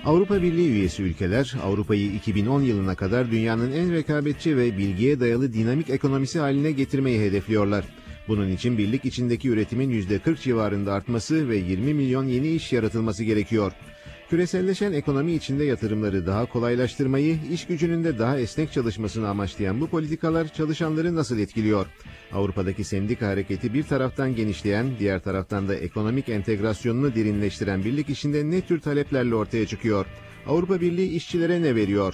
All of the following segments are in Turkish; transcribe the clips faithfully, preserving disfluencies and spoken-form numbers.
Avrupa Birliği üyesi ülkeler, Avrupa'yı iki bin on yılına kadar dünyanın en rekabetçi ve bilgiye dayalı dinamik ekonomisi haline getirmeyi hedefliyorlar. Bunun için birlik içindeki üretimin yüzde kırk civarında artması ve yirmi milyon yeni iş yaratılması gerekiyor. Küreselleşen ekonomi içinde yatırımları daha kolaylaştırmayı, iş gücünün de daha esnek çalışmasını amaçlayan bu politikalar çalışanları nasıl etkiliyor? Avrupa'daki sendika hareketi bir taraftan genişleyen, diğer taraftan da ekonomik entegrasyonunu derinleştiren birlik içinde ne tür taleplerle ortaya çıkıyor? Avrupa Birliği işçilere ne veriyor?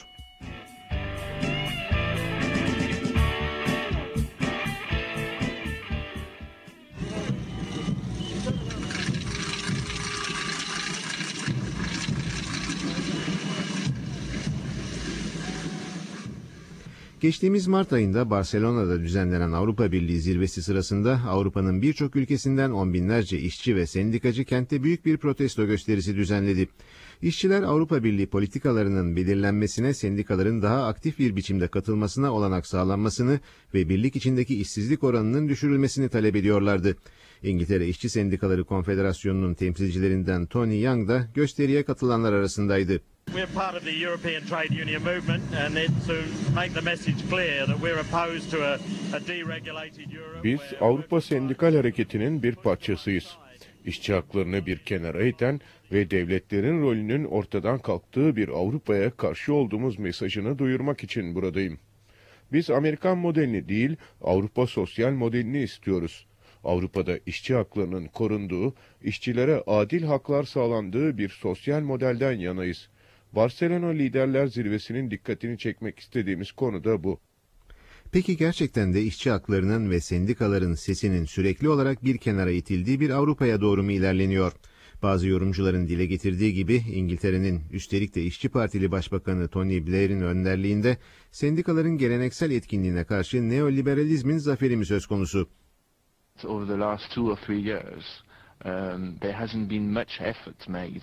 Geçtiğimiz Mart ayında Barcelona'da düzenlenen Avrupa Birliği zirvesi sırasında Avrupa'nın birçok ülkesinden on binlerce işçi ve sendikacı kentte büyük bir protesto gösterisi düzenledi. İşçiler Avrupa Birliği politikalarının belirlenmesine sendikaların daha aktif bir biçimde katılmasına olanak sağlanmasını ve birlik içindeki işsizlik oranının düşürülmesini talep ediyorlardı. İngiltere İşçi Sendikaları Konfederasyonu'nun temsilcilerinden Tony Young da gösteriye katılanlar arasındaydı. We're part of the European Trade Union movement and it's to make the message clear that we're opposed to a, a deregulated Europe. Biz Avrupa Sendikal Hareketi'nin bir parçasıyız. İşçi haklarını bir kenara iten ve devletlerin rolünün ortadan kalktığı bir Avrupa'ya karşı olduğumuz mesajını duyurmak için buradayım. Biz Amerikan modelini değil, Avrupa sosyal modelini istiyoruz. Avrupa'da işçi haklarının korunduğu, işçilere adil haklar sağlandığı bir sosyal modelden yanayız. Barcelona Liderler Zirvesi'nin dikkatini çekmek istediğimiz konu da bu. Peki gerçekten de işçi haklarının ve sendikaların sesinin sürekli olarak bir kenara itildiği bir Avrupa'ya doğru mu ilerleniyor? Bazı yorumcuların dile getirdiği gibi İngiltere'nin üstelik de İşçi Partili Başbakanı Tony Blair'in önderliğinde sendikaların geleneksel etkinliğine karşı neoliberalizmin zaferi mi söz konusu? Over the last two or three years, um, there hasn't been much effort made.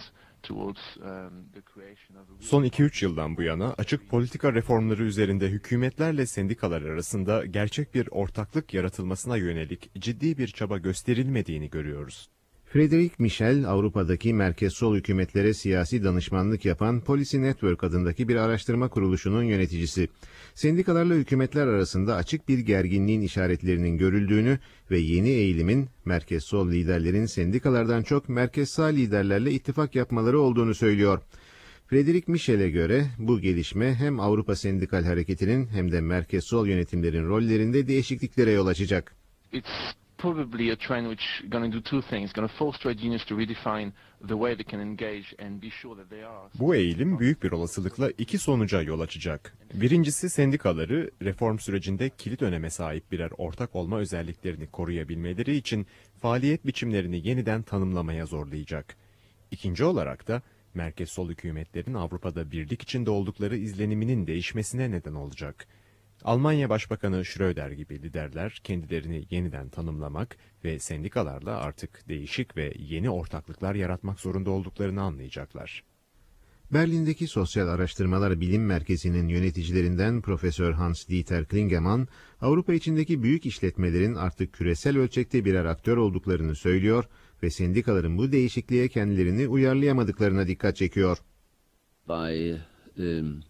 Son iki üç yıldan bu yana açık politika reformları üzerinde hükümetlerle sendikalar arasında gerçek bir ortaklık yaratılmasına yönelik ciddi bir çaba gösterilmediğini görüyoruz. Frederick Michel, Avrupa'daki merkez sol hükümetlere siyasi danışmanlık yapan Policy Network adındaki bir araştırma kuruluşunun yöneticisi. Sendikalarla hükümetler arasında açık bir gerginliğin işaretlerinin görüldüğünü ve yeni eğilimin merkez sol liderlerin sendikalardan çok merkez sağ liderlerle ittifak yapmaları olduğunu söylüyor. Frederick Michel'e göre bu gelişme hem Avrupa Sendikal Hareketi'nin hem de merkez sol yönetimlerin rollerinde değişikliklere yol açacak. It's probably a trend which going to do two things, going to force trade unions to redefine the way they can engage and be sure that they are. Bu eğilim büyük bir olasılıkla iki sonuca yol açacak. Birincisi sendikaları reform sürecinde kilit öneme sahip birer ortak olma özelliklerini koruyabilmeleri için faaliyet biçimlerini yeniden tanımlamaya zorlayacak. İkinci olarak da merkez sol hükümetlerin Avrupa'da birlik içinde oldukları izleniminin değişmesine neden olacak. Almanya Başbakanı Schröder gibi liderler kendilerini yeniden tanımlamak ve sendikalarla artık değişik ve yeni ortaklıklar yaratmak zorunda olduklarını anlayacaklar. Berlin'deki Sosyal Araştırmalar Bilim Merkezi'nin yöneticilerinden Profesör Hans-Dieter Klingemann, Avrupa içindeki büyük işletmelerin artık küresel ölçekte birer aktör olduklarını söylüyor ve sendikaların bu değişikliğe kendilerini uyarlayamadıklarına dikkat çekiyor. By, um...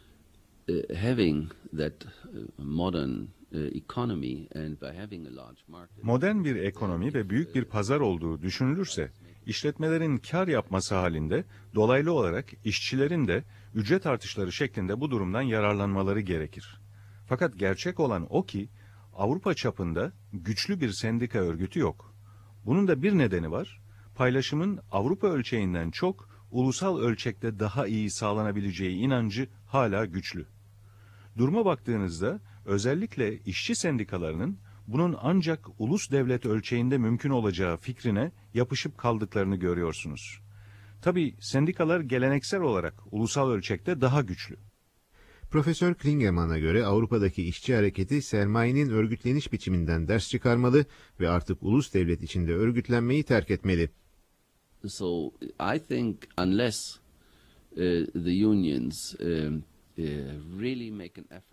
having that modern economy and by having a large market. Modern bir ekonomi ve büyük bir pazar olduğu düşünülürse, işletmelerin kar yapması halinde dolaylı olarak işçilerin de ücret artışları şeklinde bu durumdan yararlanmaları gerekir. Fakat gerçek olan o ki Avrupa çapında güçlü bir sendika örgütü yok. Bunun da bir nedeni var. Paylaşımın Avrupa ölçeğinden çok ulusal ölçekte daha iyi sağlanabileceği inancı hala güçlü. Duruma baktığınızda özellikle işçi sendikalarının bunun ancak ulus devlet ölçeğinde mümkün olacağı fikrine yapışıp kaldıklarını görüyorsunuz. Tabii sendikalar geleneksel olarak ulusal ölçekte daha güçlü. Profesör Klingemann'a göre Avrupa'daki işçi hareketi sermayenin örgütleniş biçiminden ders çıkarmalı ve artık ulus devlet içinde örgütlenmeyi terk etmeli. So I think unless uh, the unions um, uh, really make an effort.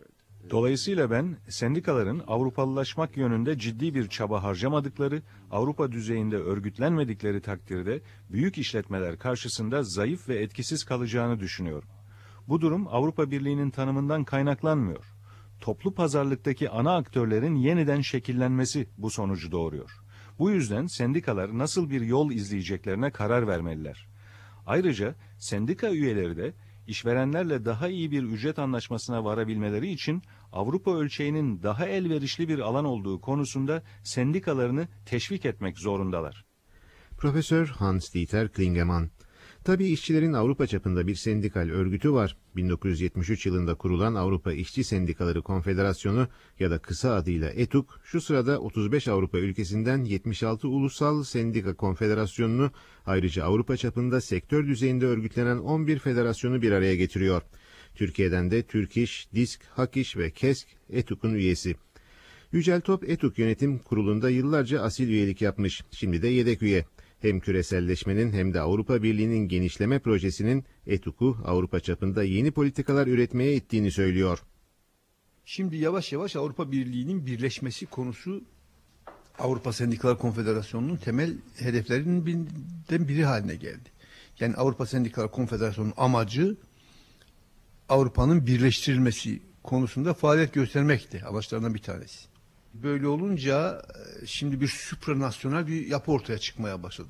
Dolayısıyla ben sendikaların Avrupalılaşmak yönünde ciddi bir çaba harcamadıkları, Avrupa düzeyinde örgütlenmedikleri takdirde büyük işletmeler karşısında zayıf ve etkisiz kalacağını düşünüyorum. Bu durum Avrupa Birliği'nin tanımından kaynaklanmıyor. Toplu pazarlıktaki ana aktörlerin yeniden şekillenmesi bu sonucu doğuruyor. Bu yüzden sendikalar nasıl bir yol izleyeceklerine karar vermeliler. Ayrıca sendika üyeleri de işverenlerle daha iyi bir ücret anlaşmasına varabilmeleri için Avrupa ölçeğinin daha elverişli bir alan olduğu konusunda sendikalarını teşvik etmek zorundalar. Profesör Hans-Dieter Klingemann. Tabii işçilerin Avrupa çapında bir sendikal örgütü var. bin dokuz yüz yetmiş üç yılında kurulan Avrupa İşçi Sendikaları Konfederasyonu ya da kısa adıyla ETUK, şu sırada otuz beş Avrupa ülkesinden yetmiş altı ulusal sendika konfederasyonunu, ayrıca Avrupa çapında sektör düzeyinde örgütlenen on bir federasyonu bir araya getiriyor. Türkiye'den de Türk İş, DİSK, Hak İş ve KESK ETUK'un üyesi. Yücel Top ETUK Yönetim Kurulu'nda yıllarca asil üyelik yapmış, şimdi de yedek üye. Hem küreselleşmenin hem de Avrupa Birliği'nin genişleme projesinin ETUK'u Avrupa çapında yeni politikalar üretmeye ittiğini söylüyor. Şimdi yavaş yavaş Avrupa Birliği'nin birleşmesi konusu Avrupa Sendikalar Konfederasyonu'nun temel hedeflerinden biri haline geldi. Yani Avrupa Sendikalar Konfederasyonu'nun amacı Avrupa'nın birleştirilmesi konusunda faaliyet göstermekti. Amaçlarından bir tanesi. Böyle olunca şimdi bir supranasyonel bir yapı ortaya çıkmaya başladı.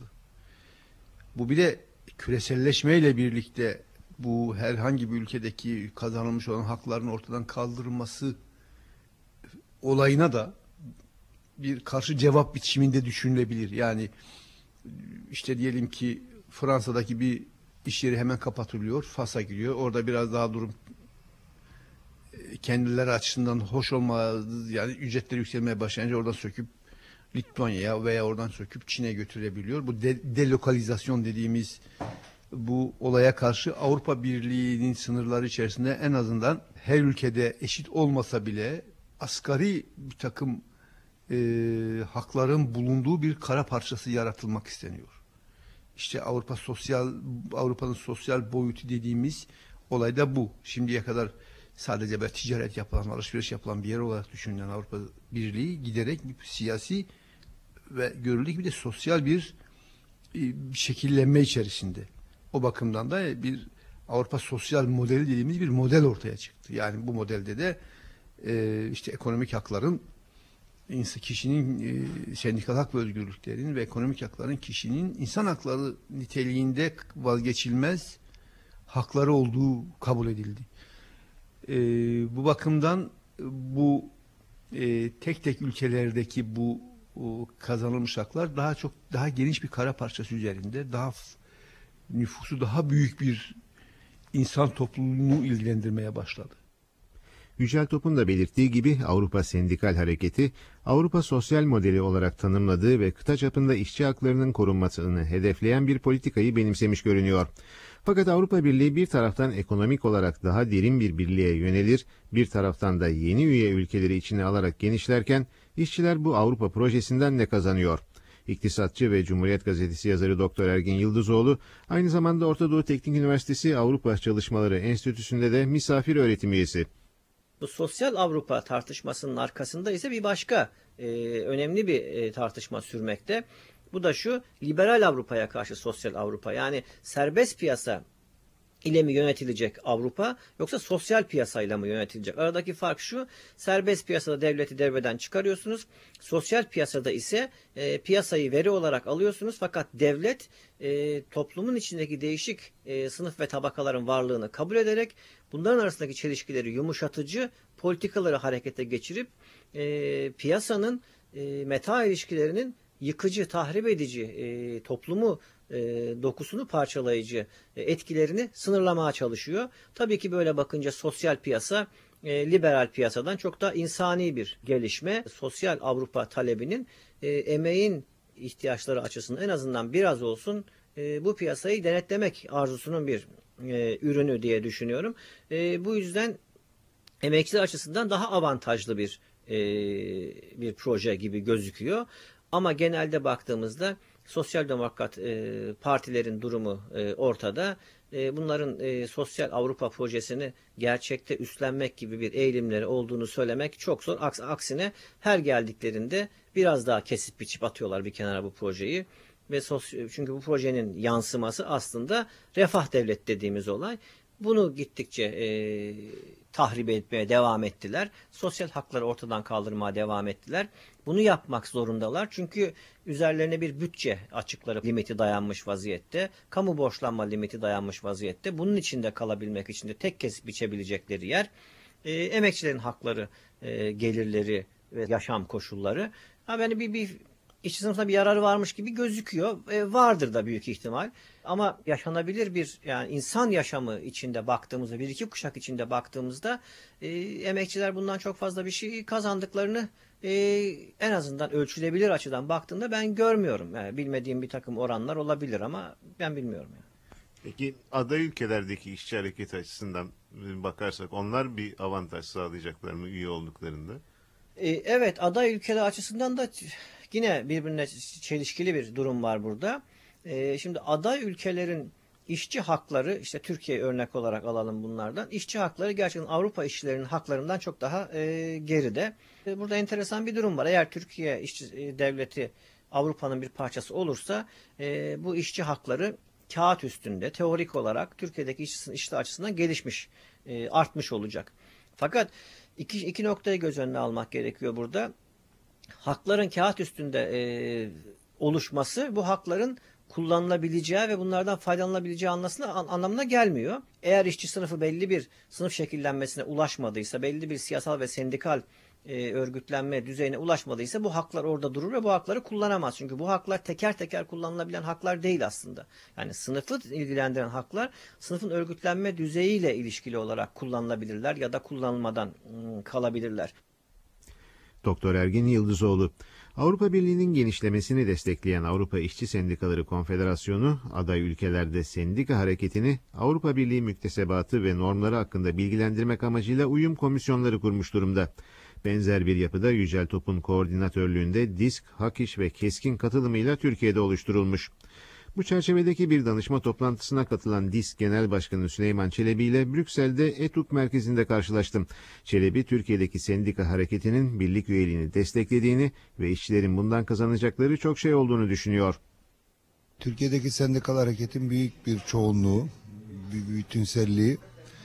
Bu bir de küreselleşmeyle birlikte bu herhangi bir ülkedeki kazanılmış olan hakların ortadan kaldırılması olayına da bir karşı cevap biçiminde düşünülebilir. Yani işte diyelim ki Fransa'daki bir iş yeri hemen kapatılıyor, Fas'a gidiyor. Orada biraz daha durum kendileri açısından hoş olmaz, yani ücretleri yükselmeye başlayınca oradan söküp Litvanya'ya veya oradan söküp Çin'e götürebiliyor. Bu de, delokalizasyon dediğimiz bu olaya karşı Avrupa Birliği'nin sınırları içerisinde en azından her ülkede eşit olmasa bile asgari bir takım e, hakların bulunduğu bir kara parçası yaratılmak isteniyor. İşte Avrupa sosyal Avrupa'nın sosyal boyutu dediğimiz olay da bu. Şimdiye kadar sadece böyle ticaret yapılan, alışveriş yapılan bir yer olarak düşünülen Avrupa Birliği giderek bir siyasi ve görüldüğü gibi de sosyal bir, bir şekillenme içerisinde. O bakımdan da bir Avrupa sosyal modeli dediğimiz bir model ortaya çıktı. Yani bu modelde de e, işte ekonomik hakların, kişinin e, sendikal hak ve özgürlüklerinin ve ekonomik hakların kişinin insan hakları niteliğinde vazgeçilmez hakları olduğu kabul edildi. E, bu bakımdan bu e, tek tek ülkelerdeki bu o, kazanılmış haklar daha çok daha geniş bir kara parçası üzerinde daha nüfusu daha büyük bir insan topluluğunu ilgilendirmeye başladı. Yücel Top'un da belirttiği gibi Avrupa Sendikal Hareketi, Avrupa sosyal modeli olarak tanımladığı ve kıta çapında işçi haklarının korunmasını hedefleyen bir politikayı benimsemiş görünüyor. Fakat Avrupa Birliği bir taraftan ekonomik olarak daha derin bir birliğe yönelir, bir taraftan da yeni üye ülkeleri içine alarak genişlerken, işçiler bu Avrupa projesinden ne kazanıyor? İktisatçı ve Cumhuriyet Gazetesi yazarı Doktor Ergin Yıldızoğlu, aynı zamanda Orta Doğu Teknik Üniversitesi Avrupa Çalışmaları Enstitüsü'nde de misafir öğretim üyesi. Bu sosyal Avrupa tartışmasının arkasında ise bir başka e, önemli bir e, tartışma sürmekte. Bu da şu, liberal Avrupa'ya karşı sosyal Avrupa, yani serbest piyasa ile mi yönetilecek Avrupa yoksa sosyal piyasayla mı yönetilecek? Aradaki fark şu, serbest piyasada devleti devreden çıkarıyorsunuz, sosyal piyasada ise e, piyasayı veri olarak alıyorsunuz fakat devlet e, toplumun içindeki değişik e, sınıf ve tabakaların varlığını kabul ederek bunların arasındaki çelişkileri yumuşatıcı politikaları harekete geçirip e, piyasanın e, meta ilişkilerinin yıkıcı, tahrip edici, e, toplumu e, dokusunu parçalayıcı e, etkilerini sınırlamaya çalışıyor. Tabii ki böyle bakınca sosyal piyasa e, liberal piyasadan çok da insani bir gelişme. Sosyal Avrupa talebinin e, emeğin ihtiyaçları açısından en azından biraz olsun e, bu piyasayı denetlemek arzusunun bir e, ürünü diye düşünüyorum. E, bu yüzden emekçiler açısından daha avantajlı bir e, bir proje gibi gözüküyor. Ama genelde baktığımızda sosyal demokrat e, partilerin durumu e, ortada. e, bunların e, sosyal Avrupa projesini gerçekte üstlenmek gibi bir eğilimleri olduğunu söylemek çok zor. Aks aksine her geldiklerinde biraz daha kesip biçip atıyorlar bir kenara bu projeyi. Ve çünkü bu projenin yansıması aslında refah devlet dediğimiz olay. Bunu gittikçe e, tahrip etmeye devam ettiler. Sosyal hakları ortadan kaldırmaya devam ettiler. Bunu yapmak zorundalar. Çünkü üzerlerine bir bütçe açıkları limiti dayanmış vaziyette. Kamu borçlanma limiti dayanmış vaziyette. Bunun içinde kalabilmek için de tek kesip biçebilecekleri yer e, emekçilerin hakları, e, gelirleri ve yaşam koşulları. Ha, yani bir, bir işçi sınıfına bir yararı varmış gibi gözüküyor. E, vardır da büyük ihtimal. Ama yaşanabilir bir, yani insan yaşamı içinde baktığımızda, bir iki kuşak içinde baktığımızda e, emekçiler bundan çok fazla bir şey kazandıklarını e, en azından ölçülebilir açıdan baktığımda ben görmüyorum. Yani bilmediğim bir takım oranlar olabilir ama ben bilmiyorum. Yani. Peki aday ülkelerdeki işçi hareketi açısından bakarsak onlar bir avantaj sağlayacaklar mı üye olduklarında? E, evet, aday ülkeler açısından da yine birbirine çelişkili bir durum var burada. Ee, şimdi aday ülkelerin işçi hakları, işte Türkiye örnek olarak alalım bunlardan. İşçi hakları gerçekten Avrupa işçilerinin haklarından çok daha e, geride. E, burada enteresan bir durum var. Eğer Türkiye işçi e, devleti Avrupa'nın bir parçası olursa e, bu işçi hakları kağıt üstünde teorik olarak Türkiye'deki işçi, işçi açısından gelişmiş, e, artmış olacak. Fakat iki, iki noktayı göz önüne almak gerekiyor burada. Hakların kağıt üstünde e, oluşması bu hakların kullanılabileceği ve bunlardan faydalanılabileceği anlasına, an, anlamına gelmiyor. Eğer işçi sınıfı belli bir sınıf şekillenmesine ulaşmadıysa, belli bir siyasal ve sendikal e, örgütlenme düzeyine ulaşmadıysa bu haklar orada durur ve bu hakları kullanamaz. Çünkü bu haklar teker teker kullanılabilen haklar değil aslında. Yani sınıfı ilgilendiren haklar sınıfın örgütlenme düzeyiyle ilişkili olarak kullanılabilirler ya da kullanılmadan ım, kalabilirler. Doktor Ergin Yıldızoğlu, Avrupa Birliği'nin genişlemesini destekleyen Avrupa İşçi Sendikaları Konfederasyonu, aday ülkelerde sendika hareketini Avrupa Birliği müktesebatı ve normları hakkında bilgilendirmek amacıyla uyum komisyonları kurmuş durumda. Benzer bir yapıda Yücel Top'un koordinatörlüğünde DİSK, HAKİŞ ve KESKİN katılımıyla Türkiye'de oluşturulmuş. Bu çerçevedeki bir danışma toplantısına katılan DİSK Genel Başkanı Süleyman Çelebi ile Brüksel'de ETUK merkezinde karşılaştım. Çelebi, Türkiye'deki sendika hareketinin birlik üyeliğini desteklediğini ve işçilerin bundan kazanacakları çok şey olduğunu düşünüyor. Türkiye'deki sendikal hareketin büyük bir çoğunluğu, bir bütünselliği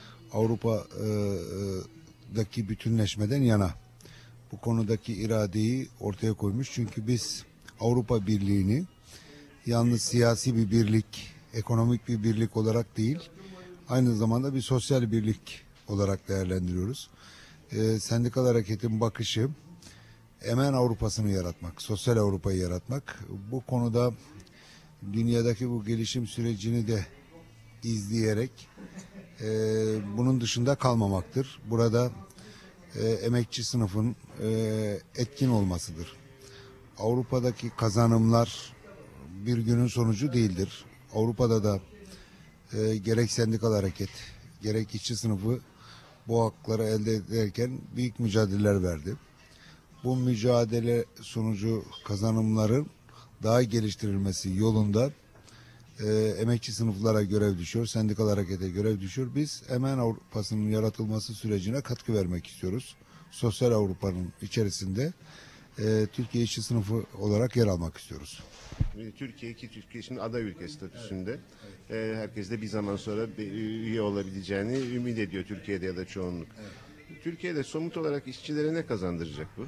Avrupa'daki bütünleşmeden yana. Bu konudaki iradeyi ortaya koymuş. Çünkü biz Avrupa Birliği'ni yalnız siyasi bir birlik, ekonomik bir birlik olarak değil, aynı zamanda bir sosyal birlik olarak değerlendiriyoruz. Ee, sendikal hareketin bakışı, emen Avrupa'sını yaratmak, sosyal Avrupa'yı yaratmak. Bu konuda dünyadaki bu gelişim sürecini de izleyerek e, bunun dışında kalmamaktır. Burada e, emekçi sınıfın e, etkin olmasıdır. Avrupa'daki kazanımlar bir günün sonucu değildir. Avrupa'da da e, gerek sendikal hareket, gerek işçi sınıfı bu hakları elde ederken büyük mücadeleler verdi. Bu mücadele sonucu kazanımların daha geliştirilmesi yolunda e, emekçi sınıflara görev düşüyor, sendikal harekete görev düşüyor. Biz emen Avrupa'sının yaratılması sürecine katkı vermek istiyoruz. Sosyal Avrupa'nın içerisinde e, Türkiye işçi sınıfı olarak yer almak istiyoruz. Türkiye ki Türkiye şimdi aday ülke statüsünde. Evet. E, herkes de bir zaman sonra bir üye olabileceğini ümit ediyor Türkiye'de ya da çoğunluk. Evet. Türkiye'de somut olarak işçilere ne kazandıracak bu?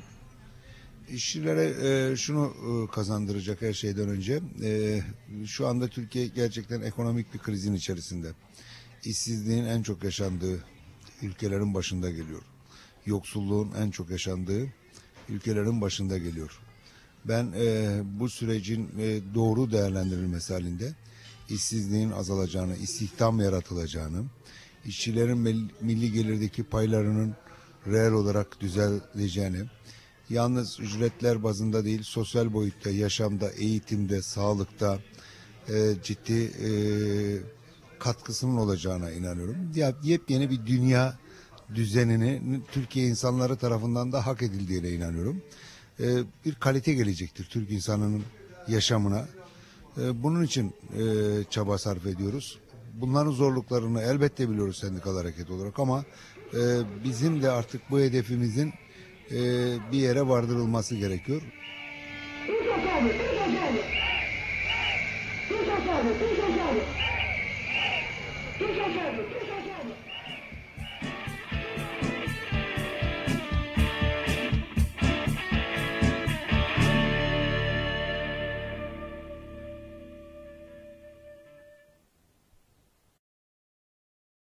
İşçilere e, şunu e, kazandıracak her şeyden önce. E, şu anda Türkiye gerçekten ekonomik bir krizin içerisinde. İşsizliğin en çok yaşandığı ülkelerin başında geliyor. Yoksulluğun en çok yaşandığı ülkelerin başında geliyor. Ben e, bu sürecin e, doğru değerlendirilmesi halinde işsizliğin azalacağını, istihdam yaratılacağını, işçilerin milli gelirdeki paylarının reel olarak düzeleceğini, yalnız ücretler bazında değil, sosyal boyutta, yaşamda, eğitimde, sağlıkta e, ciddi e, katkısının olacağına inanıyorum. Ya, yepyeni bir dünya düzenini Türkiye insanları tarafından da hak edildiğine inanıyorum. E, bir kalite gelecektir Türk insanının yaşamına. E, bunun için e, çaba sarf ediyoruz. bunların zorluklarını elbette biliyoruz sendikal hareket olarak ama e, bizim de artık bu hedefimizin e, bir yere vardırılması gerekiyor. Thank you.